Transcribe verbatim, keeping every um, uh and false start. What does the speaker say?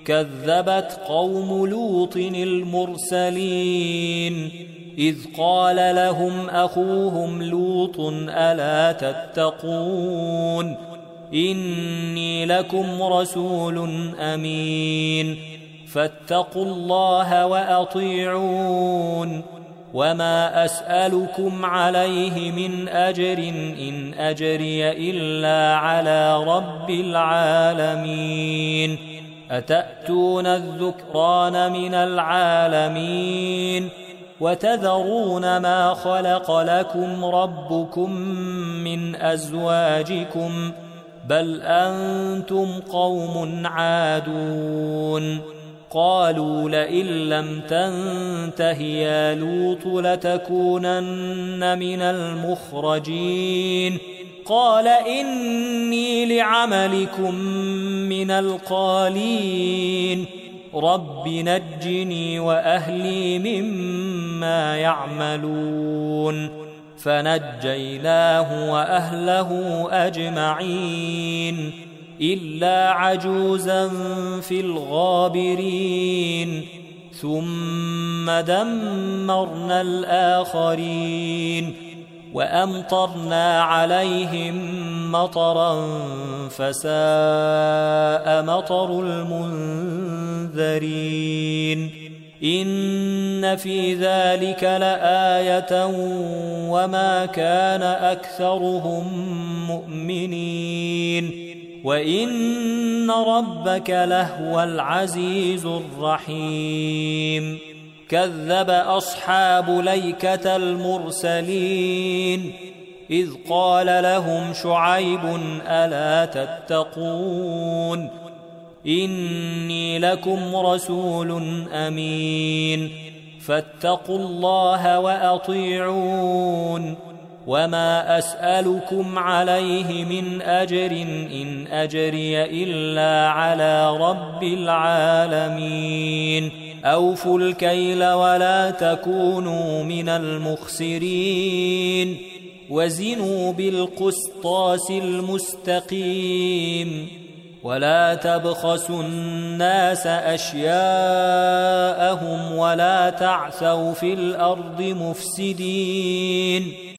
كذبت قوم لوط المرسلين إذ قال لهم أخوهم لوط ألا تتقون إني لكم رسول أمين فاتقوا الله وأطيعون وما أسألكم عليه من أجر إن أجري إلا على رب العالمين أتأتون الذكران من العالمين وتذرون ما خلق لكم ربكم من أزواجكم بل أنتم قوم عادون قالوا لئن لم تنته يا لوط لتكونن من المخرجين قال إني لعملكم من القالين رب نجني وأهلي مما يعملون فنجيناه وأهله أجمعين إلا عجوزا في الغابرين ثم دمرنا الآخرين وأمطرنا عليهم مطرا فساء مطر المنذرين إن في ذلك لآية وما كان أكثرهم مؤمنين وإن ربك لهو العزيز الرحيم كذب أصحاب ليكة المرسلين إذ قال لهم شعيب ألا تتقون إني لكم رسول أمين فاتقوا الله وأطيعون وما أسألكم عليه من أجر إن أجري إلا على رب العالمين أوفوا الكيل ولا تكونوا من المخسرين وزنوا بالقسطاس المستقيم ولا تبخسوا الناس أشياءهم ولا تعثوا في الأرض مفسدين